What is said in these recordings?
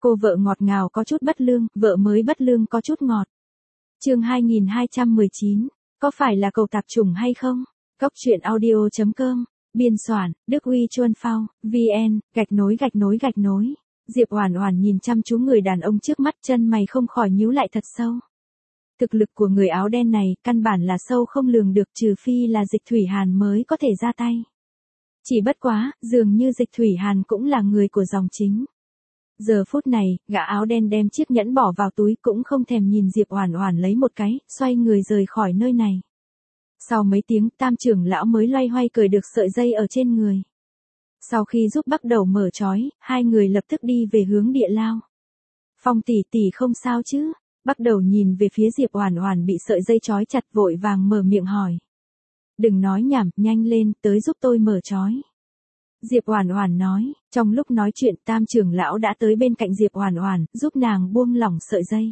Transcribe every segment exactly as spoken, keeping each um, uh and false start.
Cô vợ ngọt ngào có chút bất lương, vợ mới bất lương có chút ngọt. Chương hai nghìn hai trăm mười chín, có phải là cậu tạp chủng hay không? Cốc truyện audio chấm com, biên soạn, Đức Huy Chuân Phao, vn, gạch nối gạch nối gạch nối. Diệp Oản Oản nhìn chăm chú người đàn ông trước mắt, chân mày không khỏi nhíu lại thật sâu. Thực lực của người áo đen này căn bản là sâu không lường được, trừ phi là Dịch Thủy Hàn mới có thể ra tay. Chỉ bất quá, dường như Dịch Thủy Hàn cũng là người của dòng chính. Giờ phút này, gã áo đen đem chiếc nhẫn bỏ vào túi, cũng không thèm nhìn Diệp Oản Oản lấy một cái, xoay người rời khỏi nơi này. Sau mấy tiếng, Tam trưởng lão mới loay hoay cởi được sợi dây ở trên người. Sau khi giúp bắt đầu mở trói, hai người lập tức đi về hướng địa lao. Phong tỷ tỷ không sao chứ? Bắt đầu nhìn về phía Diệp Oản Oản bị sợi dây trói chặt, vội vàng mở miệng hỏi. Đừng nói nhảm, nhanh lên, tới giúp tôi mở trói. Diệp Oản Oản nói. Trong lúc nói chuyện, Tam trưởng lão đã tới bên cạnh Diệp Oản Oản, giúp nàng buông lỏng sợi dây.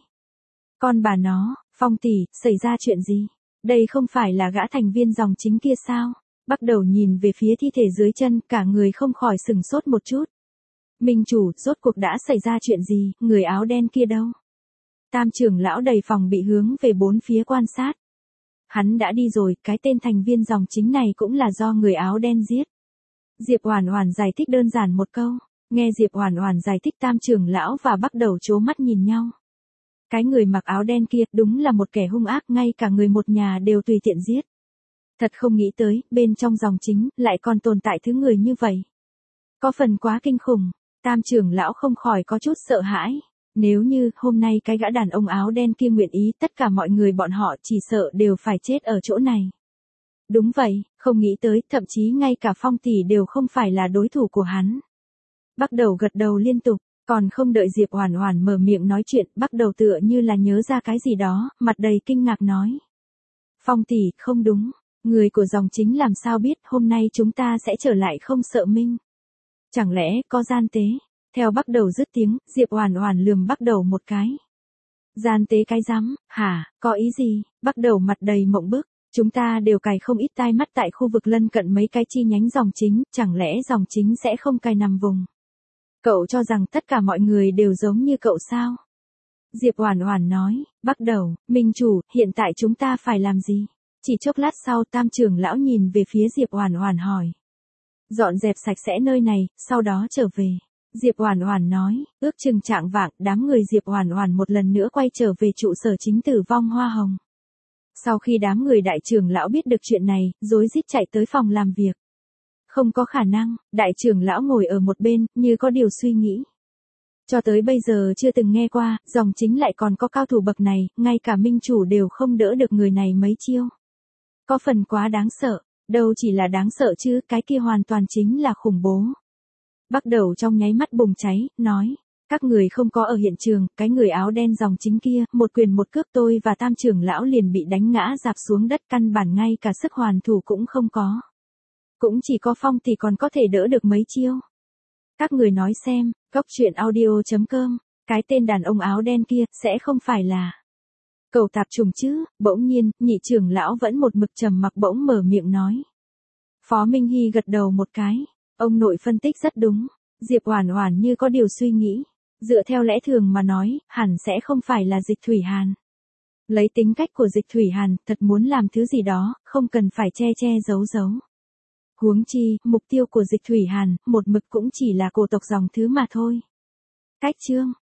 Con bà nó, Phong tỷ, xảy ra chuyện gì? Đây không phải là gã thành viên dòng chính kia sao? Bắt đầu nhìn về phía thi thể dưới chân, cả người không khỏi sửng sốt một chút. Minh chủ, rốt cuộc đã xảy ra chuyện gì, người áo đen kia đâu? Tam trưởng lão đầy phòng bị hướng về bốn phía quan sát. Hắn đã đi rồi, cái tên thành viên dòng chính này cũng là do người áo đen giết. Diệp Oản Oản giải thích đơn giản một câu. Nghe Diệp Oản Oản giải thích, Tam trưởng lão và bắt đầu trố mắt nhìn nhau. Cái người mặc áo đen kia đúng là một kẻ hung ác, ngay cả người một nhà đều tùy tiện giết. Thật không nghĩ tới, bên trong dòng chính lại còn tồn tại thứ người như vậy. Có phần quá kinh khủng. Tam trưởng lão không khỏi có chút sợ hãi. Nếu như hôm nay cái gã đàn ông áo đen kia nguyện ý, tất cả mọi người bọn họ chỉ sợ đều phải chết ở chỗ này. Đúng vậy, không nghĩ tới, thậm chí ngay cả Phong tỷ đều không phải là đối thủ của hắn. Bắt đầu gật đầu liên tục, còn không đợi Diệp Oản Oản mở miệng nói chuyện, bắt đầu tựa như là nhớ ra cái gì đó, mặt đầy kinh ngạc nói. Phong tỷ, không đúng, người của dòng chính làm sao biết hôm nay chúng ta sẽ trở lại không sợ minh? Chẳng lẽ có gian tế? Theo bắt đầu dứt tiếng, Diệp Oản Oản lườm bắt đầu một cái. Gian tế cái rắm, hả, có ý gì? Bắt đầu mặt đầy mộng bức. Chúng ta đều cài không ít tai mắt tại khu vực lân cận mấy cái chi nhánh dòng chính, chẳng lẽ dòng chính sẽ không cài nằm vùng? Cậu cho rằng tất cả mọi người đều giống như cậu sao? Diệp Oản Oản nói. Bắt đầu, Minh chủ, hiện tại chúng ta phải làm gì? Chỉ chốc lát sau, Tam trưởng lão nhìn về phía Diệp Oản Oản hỏi. Dọn dẹp sạch sẽ nơi này, sau đó trở về. Diệp Oản Oản nói. Ước chừng chạng vạng, đám người Diệp Oản Oản một lần nữa quay trở về trụ sở chính Tử Vong Hoa Hồng. Sau khi đám người đại trưởng lão biết được chuyện này, rối rít chạy tới phòng làm việc. Không có khả năng, đại trưởng lão ngồi ở một bên, như có điều suy nghĩ. Cho tới bây giờ chưa từng nghe qua, dòng chính lại còn có cao thủ bậc này, ngay cả minh chủ đều không đỡ được người này mấy chiêu. Có phần quá đáng sợ, đâu chỉ là đáng sợ chứ, cái kia hoàn toàn chính là khủng bố. Bắt đầu trong nháy mắt bùng cháy, nói. Các người không có ở hiện trường, cái người áo đen dòng chính kia, một quyền một cước tôi và Tam trưởng lão liền bị đánh ngã rạp xuống đất, căn bản ngay cả sức hoàn thủ cũng không có. Cũng chỉ có Phong thì còn có thể đỡ được mấy chiêu. Các người nói xem, cốc truyện audio chấm com, cái tên đàn ông áo đen kia, sẽ không phải là cậu tạp chủng chứ? Bỗng nhiên, nhị trưởng lão vẫn một mực trầm mặc bỗng mở miệng nói. Phó Minh Hy gật đầu một cái, ông nội phân tích rất đúng. Diệp Oản Oản như có điều suy nghĩ. Dựa theo lẽ thường mà nói, hẳn sẽ không phải là Dịch Thủy Hàn. Lấy tính cách của Dịch Thủy Hàn, thật muốn làm thứ gì đó, không cần phải che che giấu giấu. Huống chi, mục tiêu của Dịch Thủy Hàn, một mực cũng chỉ là cổ tộc dòng thứ mà thôi. Cách chương,